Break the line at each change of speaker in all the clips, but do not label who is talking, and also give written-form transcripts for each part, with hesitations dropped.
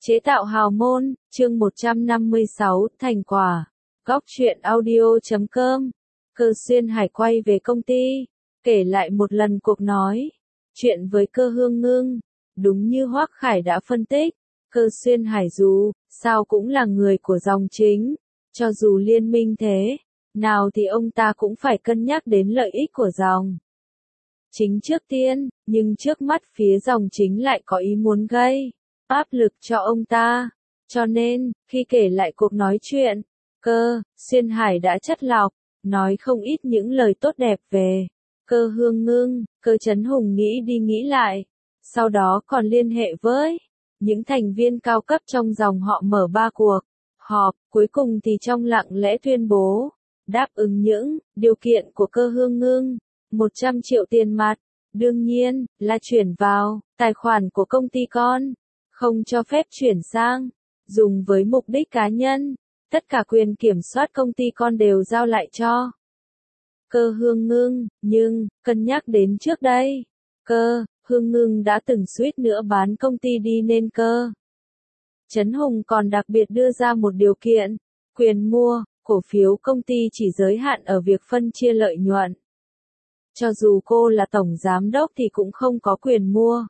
Chế tạo hào môn, chương 156, thành quả. Góc truyện audio.com. Cơ Xuyên Hải quay về công ty, kể lại một lần cuộc nói chuyện với Cơ Hương Ngưng. Đúng như Hoắc Khải đã phân tích, Cơ Xuyên Hải dù sao cũng là người của dòng chính, cho dù liên minh thế nào thì ông ta cũng phải cân nhắc đến lợi ích của dòng chính trước tiên, nhưng trước mắt phía dòng chính lại có ý muốn gây áp lực cho ông ta. Cho nên, khi kể lại cuộc nói chuyện, Cơ Xuyên Hải đã chắt lọc, nói không ít những lời tốt đẹp về Cơ Hương Ngưng. Cơ Chấn Hùng nghĩ đi nghĩ lại, sau đó còn liên hệ với những thành viên cao cấp trong dòng họ mở 3 cuộc họp, cuối cùng thì trong lặng lẽ tuyên bố đáp ứng những điều kiện của Cơ Hương Ngưng. 100 triệu tiền mặt, đương nhiên là chuyển vào tài khoản của công ty con, không cho phép chuyển sang dùng với mục đích cá nhân. Tất cả quyền kiểm soát công ty con đều giao lại cho Cơ Hương Ngưng, nhưng cân nhắc đến trước đây, Cơ Hương Ngưng đã từng suýt nữa bán công ty đi nên Cơ Chấn Hùng còn đặc biệt đưa ra một điều kiện, quyền mua cổ phiếu công ty chỉ giới hạn ở việc phân chia lợi nhuận. Cho dù cô là tổng giám đốc thì cũng không có quyền mua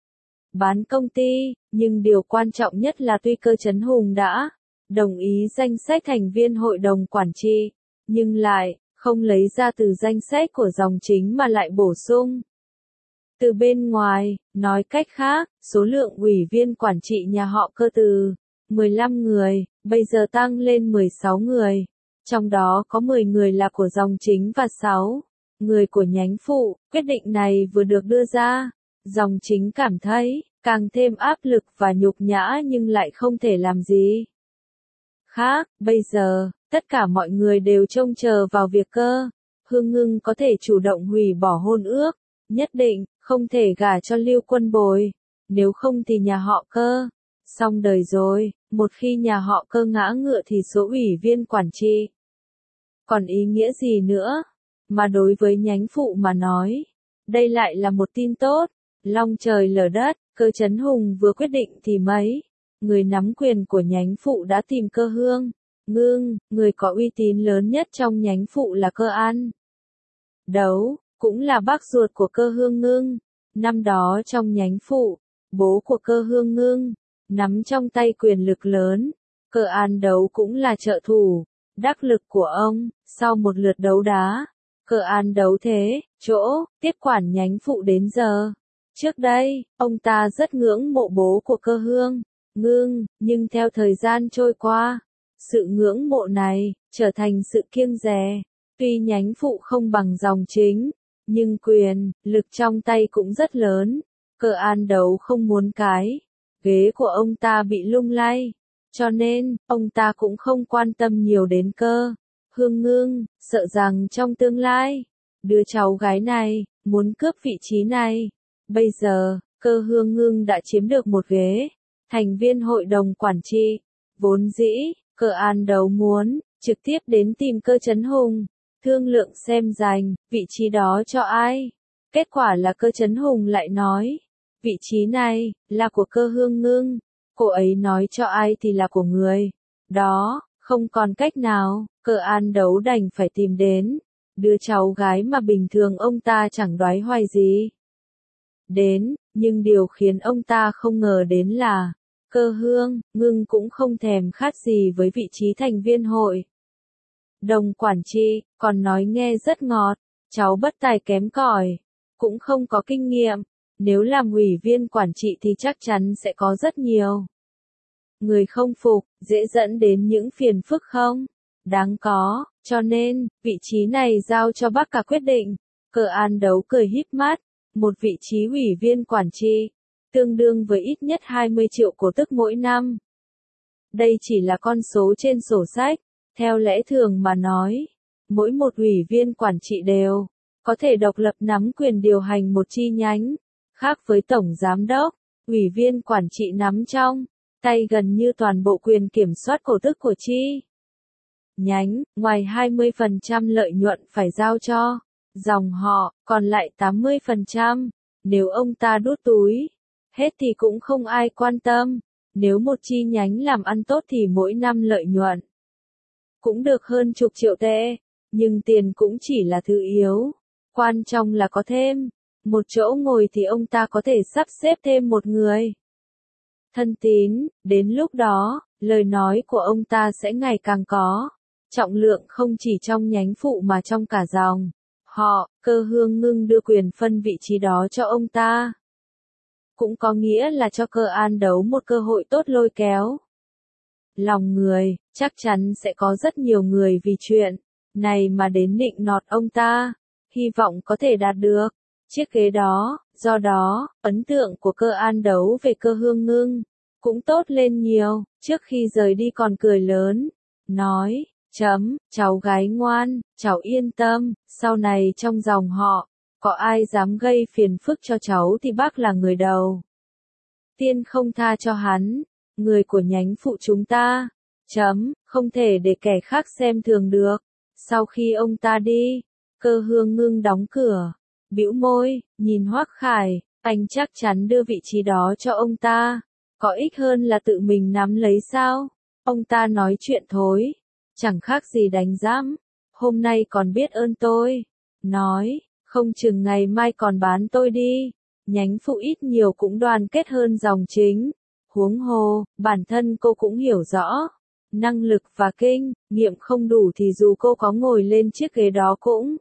bán công ty, nhưng điều quan trọng nhất là tuy Cơ Chấn Hùng đã đồng ý danh sách thành viên hội đồng quản trị, nhưng lại không lấy ra từ danh sách của dòng chính mà lại bổ sung từ bên ngoài. Nói cách khác, số lượng ủy viên quản trị nhà họ Cơ từ 15 người, bây giờ tăng lên 16 người, trong đó có 10 người là của dòng chính và 6 người của nhánh phụ. Quyết định này vừa được đưa ra, dòng chính cảm thấy càng thêm áp lực và nhục nhã nhưng lại không thể làm gì khác. Bây giờ, tất cả mọi người đều trông chờ vào việc Cơ Hương Ngưng có thể chủ động hủy bỏ hôn ước, nhất định không thể gả cho Lưu Quân Bồi, nếu không thì nhà họ Cơ xong đời rồi. Một khi nhà họ Cơ ngã ngựa thì số ủy viên quản trị còn ý nghĩa gì nữa? Mà đối với nhánh phụ mà nói, đây lại là một tin tốt, long trời lở đất. Cơ Chấn Hùng vừa quyết định thì mấy người nắm quyền của nhánh phụ đã tìm Cơ Hương Ngưng. Người có uy tín lớn nhất trong nhánh phụ là Cơ An Đấu, cũng là bác ruột của Cơ Hương Ngưng. Năm đó trong nhánh phụ, bố của Cơ Hương Ngưng nắm trong tay quyền lực lớn. Cơ An Đấu cũng là trợ thủ đắc lực của ông. Sau một lượt đấu đá, Cơ An Đấu thế chỗ tiếp quản nhánh phụ đến giờ. Trước đây, ông ta rất ngưỡng mộ bố của Cơ Hương Ngưng, nhưng theo thời gian trôi qua, sự ngưỡng mộ này trở thành sự kiêng dè. Tuy nhánh phụ không bằng dòng chính, nhưng quyền lực trong tay cũng rất lớn. Cơ An Đấu không muốn cái ghế của ông ta bị lung lay, cho nên ông ta cũng không quan tâm nhiều đến Cơ Hương Ngưng, sợ rằng trong tương lai, đứa cháu gái này muốn cướp vị trí này. Bây giờ, Cơ Hương Ngưng đã chiếm được một ghế thành viên hội đồng quản trị. Vốn dĩ, Cơ An Đấu muốn trực tiếp đến tìm Cơ Chấn Hùng, thương lượng xem dành vị trí đó cho ai. Kết quả là Cơ Chấn Hùng lại nói, vị trí này là của Cơ Hương Ngưng, cô ấy nói cho ai thì là của người đó. Không còn cách nào, Cơ An Đấu đành phải tìm đến đứa cháu gái mà bình thường ông ta chẳng đoái hoài gì đến, nhưng điều khiến ông ta không ngờ đến là Cơ Hương Ngưng cũng không thèm khát gì với vị trí thành viên hội đồng quản trị, còn nói nghe rất ngọt, cháu bất tài kém cỏi, cũng không có kinh nghiệm, nếu làm ủy viên quản trị thì chắc chắn sẽ có rất nhiều người không phục, dễ dẫn đến những phiền phức không đáng có, cho nên vị trí này giao cho bác cả quyết định. Cơ An Đấu cười híp mắt, một vị trí ủy viên quản trị tương đương với ít nhất 20 triệu cổ tức mỗi năm. Đây chỉ là con số trên sổ sách. Theo lẽ thường mà nói, mỗi một ủy viên quản trị đều có thể độc lập nắm quyền điều hành một chi nhánh. Khác với tổng giám đốc, ủy viên quản trị nắm trong tay gần như toàn bộ quyền kiểm soát cổ tức của chi nhánh. Ngoài 20% lợi nhuận phải giao cho dòng họ, còn lại 80%, nếu ông ta đút túi hết thì cũng không ai quan tâm. Nếu một chi nhánh làm ăn tốt thì mỗi năm lợi nhuận cũng được hơn chục triệu tệ, nhưng tiền cũng chỉ là thứ yếu. Quan trọng là có thêm một chỗ ngồi thì ông ta có thể sắp xếp thêm một người thân tín, đến lúc đó, lời nói của ông ta sẽ ngày càng có trọng lượng không chỉ trong nhánh phụ mà trong cả dòng họ. Cơ Hương Ngưng đưa quyền phân vị trí đó cho ông ta, cũng có nghĩa là cho Cơ An Đấu một cơ hội tốt lôi kéo lòng người. Chắc chắn sẽ có rất nhiều người vì chuyện này mà đến nịnh nọt ông ta, hy vọng có thể đạt được chiếc ghế đó. Do đó, ấn tượng của Cơ An Đấu về Cơ Hương Ngưng cũng tốt lên nhiều. Trước khi rời đi còn cười lớn, nói, cháu gái ngoan, cháu yên tâm, sau này trong dòng họ, có ai dám gây phiền phức cho cháu thì bác là người đầu tiên không tha cho hắn. Người của nhánh phụ chúng ta, không thể để kẻ khác xem thường được. Sau khi ông ta đi, Cơ Hương Ngưng đóng cửa, bĩu môi, nhìn Hoắc Khải, anh chắc chắn đưa vị trí đó cho ông ta, có ích hơn là tự mình nắm lấy sao? Ông ta nói chuyện thối, chẳng khác gì đánh giám. Hôm nay còn biết ơn tôi, nói, không chừng ngày mai còn bán tôi đi. Nhánh phụ ít nhiều cũng đoàn kết hơn dòng chính. Huống hồ, bản thân cô cũng hiểu rõ, năng lực và kinh nghiệm không đủ thì dù cô có ngồi lên chiếc ghế đó cũng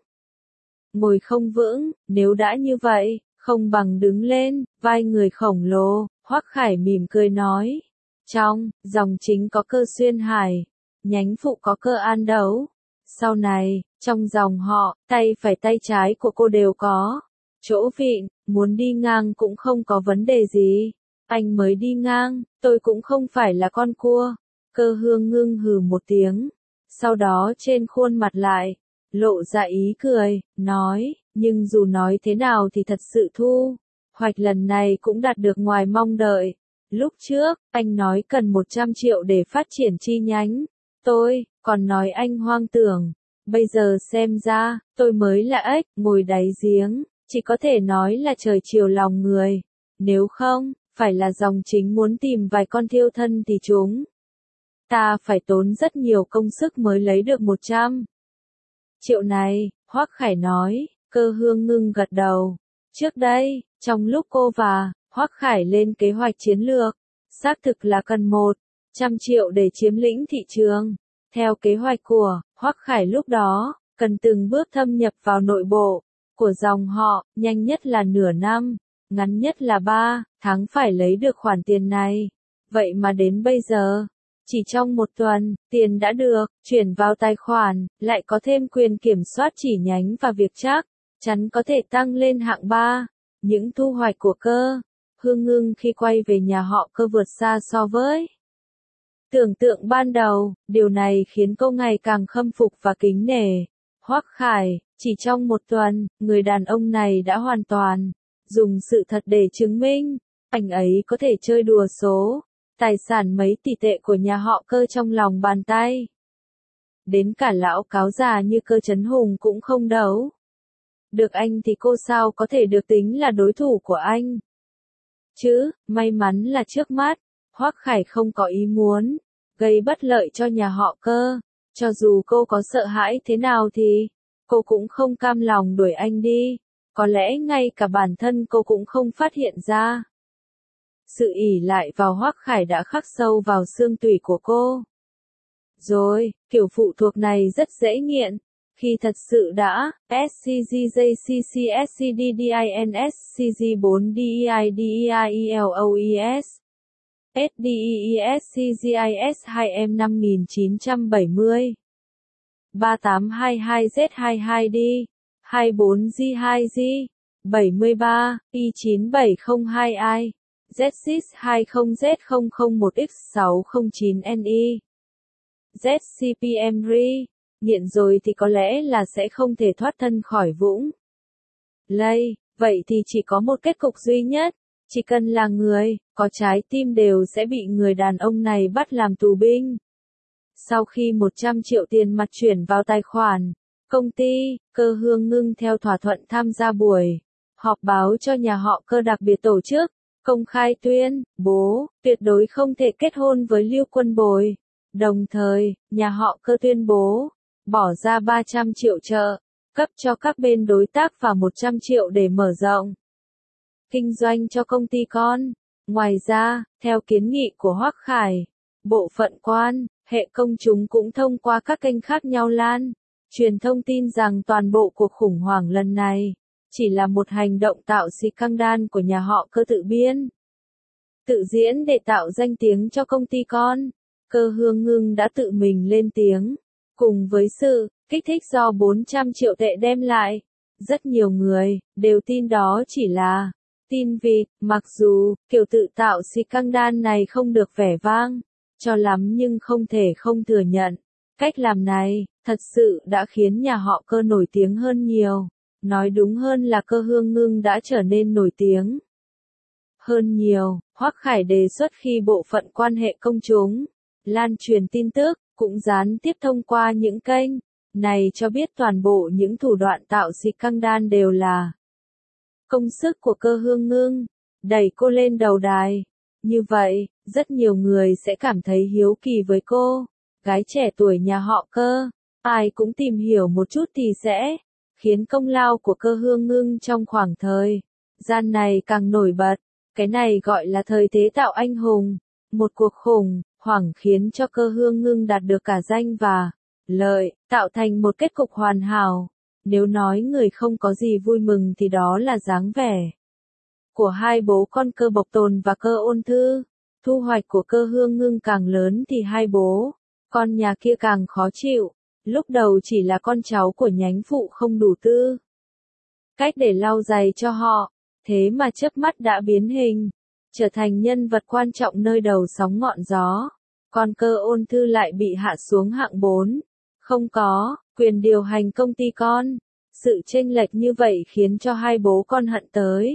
ngồi không vững. Nếu đã như vậy, không bằng đứng lên, vai người khổng lồ. Hoắc Khải mỉm cười nói, trong dòng chính có Cơ Xuyên Hải, nhánh phụ có Cơ An Đấu. Sau này, trong dòng họ, tay phải tay trái của cô đều có chỗ vịn, muốn đi ngang cũng không có vấn đề gì. Anh mới đi ngang, tôi cũng không phải là con cua. Cơ Hương Ngưng hừ một tiếng, sau đó trên khuôn mặt lại lộ ra ý cười, nói, nhưng dù nói thế nào thì thật sự thu hoạch lần này cũng đạt được ngoài mong đợi. Lúc trước, anh nói cần 100 triệu để phát triển chi nhánh, tôi còn nói anh hoang tưởng. Bây giờ xem ra, tôi mới là ếch ngồi đáy giếng, chỉ có thể nói là trời chiều lòng người. Nếu không, phải là dòng chính muốn tìm vài con thiêu thân thì chúng ta phải tốn rất nhiều công sức mới lấy được 100 triệu này. Hoắc Khải nói. Cơ Hương Ngưng gật đầu. Trước đây, trong lúc cô và Hoắc Khải lên kế hoạch chiến lược, xác thực là cần 100 triệu để chiếm lĩnh thị trường. Theo kế hoạch của Hoắc Khải lúc đó, cần từng bước thâm nhập vào nội bộ của dòng họ, nhanh nhất là nửa năm, ngắn nhất là 3 tháng phải lấy được khoản tiền này. Vậy mà đến bây giờ, chỉ trong một tuần, tiền đã được chuyển vào tài khoản, lại có thêm quyền kiểm soát chỉ nhánh và việc chắc chắn có thể tăng lên hạng 3. Những thu hoạch của Cơ Hương Ngưng khi quay về nhà họ Cơ vượt xa so với tưởng tượng ban đầu. Điều này khiến cô ngày càng khâm phục và kính nể Hoắc Khải. Chỉ trong một tuần, người đàn ông này đã hoàn toàn dùng sự thật để chứng minh anh ấy có thể chơi đùa số tài sản mấy tỷ tệ của nhà họ Cơ trong lòng bàn tay. Đến cả lão cáo già như Cơ Chấn Hùng cũng không đấu được anh thì cô sao có thể được tính là đối thủ của anh chứ? May mắn là trước mắt, Hoắc Khải không có ý muốn gây bất lợi cho nhà họ Cơ. Cho dù cô có sợ hãi thế nào thì cô cũng không cam lòng đuổi anh đi. Có lẽ ngay cả bản thân cô cũng không phát hiện ra. Sự ỷ lại vào Hoắc Khải đã khắc sâu vào xương tủy của cô. Rồi, kiểu phụ thuộc này rất dễ nghiện. Khi thật sự đã, SCGJCCSCDDINSCG4DEIDEIELOES SDEESCGIS2M 5970 3822Z22D 24G2G 73 I9702I Z620Z001X609NI ZCPM-RI. Nghiện rồi thì có lẽ là sẽ không thể thoát thân khỏi vũng lây. Vậy thì chỉ có một kết cục duy nhất. Chỉ cần là người có trái tim đều sẽ bị người đàn ông này bắt làm tù binh. Sau khi 100 triệu tiền mặt chuyển vào tài khoản công ty, Cơ Hương Ngưng theo thỏa thuận tham gia buổi họp báo cho nhà họ Cơ đặc biệt tổ chức công khai tuyên bố tuyệt đối không thể kết hôn với Lưu Quân Bồi. Đồng thời, nhà họ Cơ tuyên bố bỏ ra 300 triệu trợ cấp cho các bên đối tác và 100 triệu để mở rộng kinh doanh cho công ty con. Ngoài ra, theo kiến nghị của Hoắc Khải, bộ phận quan hệ công chúng cũng thông qua các kênh khác nhau truyền thông tin rằng toàn bộ cuộc khủng hoảng lần này chỉ là một hành động tạo scandal của nhà họ Cơ tự biên, tự diễn để tạo danh tiếng cho công ty con. Cơ Hương Ngưng đã tự mình lên tiếng, cùng với sự kích thích do 400 triệu tệ đem lại. Rất nhiều người đều tin đó chỉ là tin vịt, mặc dù kiểu tự tạo scandal này không được vẻ vang cho lắm nhưng không thể không thừa nhận. Cách làm này thật sự đã khiến nhà họ Cơ nổi tiếng hơn nhiều. Nói đúng hơn là Cơ Hương Ngưng đã trở nên nổi tiếng hơn nhiều. Hoắc Khải đề xuất khi bộ phận quan hệ công chúng lan truyền tin tức, cũng gián tiếp thông qua những kênh này cho biết toàn bộ những thủ đoạn tạo scandal đều là công sức của Cơ Hương Ngưng, đẩy cô lên đầu đài. Như vậy, rất nhiều người sẽ cảm thấy hiếu kỳ với cô, gái trẻ tuổi nhà họ Cơ. Ai cũng tìm hiểu một chút thì sẽ khiến công lao của Cơ Hương Ngưng trong khoảng thời gian này càng nổi bật. Cái này gọi là thời thế tạo anh hùng. Một cuộc khủng hoảng khiến cho Cơ Hương Ngưng đạt được cả danh và lợi, tạo thành một kết cục hoàn hảo. Nếu nói người không có gì vui mừng thì đó là dáng vẻ của hai bố con Cơ Bộc Tồn và Cơ Ôn Thư. Thu hoạch của Cơ Hương Ngưng càng lớn thì hai bố con nhà kia càng khó chịu. Lúc đầu chỉ là con cháu của nhánh phụ không đủ tư cách để lau giày cho họ, thế mà chớp mắt đã biến hình, trở thành nhân vật quan trọng nơi đầu sóng ngọn gió. Còn Cơ Ôn Thư lại bị hạ xuống hạng 4, không có quyền điều hành công ty con. Sự chênh lệch như vậy khiến cho hai bố con hận tới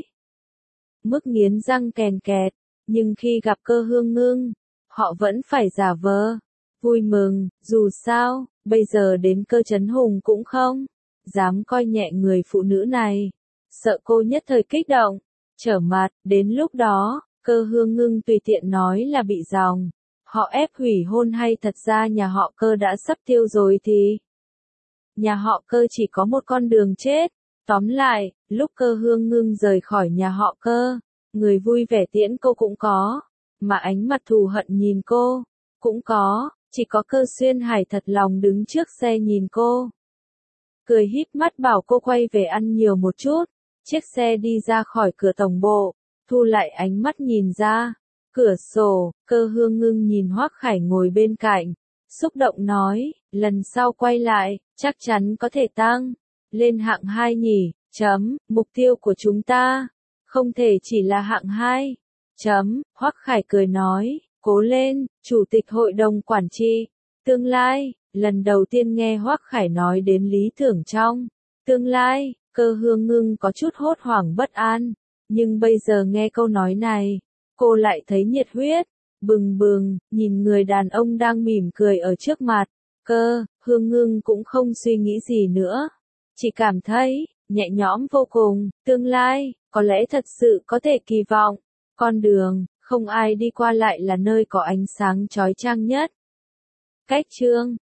mức nghiến răng kèn kẹt, nhưng khi gặp Cơ Hương Ngưng, họ vẫn phải giả vờ vui mừng. Dù sao, bây giờ đến Cơ Chấn Hùng cũng không dám coi nhẹ người phụ nữ này, sợ cô nhất thời kích động, trở mặt. Đến lúc đó, Cơ Hương Ngưng tùy tiện nói là bị dòng họ ép hủy hôn hay thật ra nhà họ Cơ đã sắp tiêu rồi thì nhà họ Cơ chỉ có một con đường chết. Tóm lại, lúc Cơ Hương Ngưng rời khỏi nhà họ Cơ, người vui vẻ tiễn cô cũng có, mà ánh mặt thù hận nhìn cô cũng có. Chỉ có Cơ Xuyên Hải thật lòng đứng trước xe nhìn cô, cười híp mắt bảo cô quay về ăn nhiều một chút. Chiếc xe đi ra khỏi cửa tổng bộ, thu lại ánh mắt nhìn ra cửa sổ. Cơ Hương Ngưng nhìn Hoắc Khải ngồi bên cạnh, xúc động nói, lần sau quay lại, chắc chắn có thể tăng lên hạng 2 nhỉ. Mục tiêu của chúng ta không thể chỉ là hạng 2. Hoắc Khải cười nói, cố lên, chủ tịch hội đồng quản trị tương lai. Lần đầu tiên nghe Hoắc Khải nói đến lý tưởng trong tương lai, Cơ Hương Ngưng có chút hốt hoảng bất an, nhưng bây giờ nghe câu nói này, cô lại thấy nhiệt huyết bừng bừng, nhìn người đàn ông đang mỉm cười ở trước mặt. Cơ Hương Ngưng cũng không suy nghĩ gì nữa, chỉ cảm thấy nhẹ nhõm vô cùng. Tương lai có lẽ thật sự có thể kỳ vọng, con đường không ai đi qua lại là nơi có ánh sáng chói chang nhất. Cách chương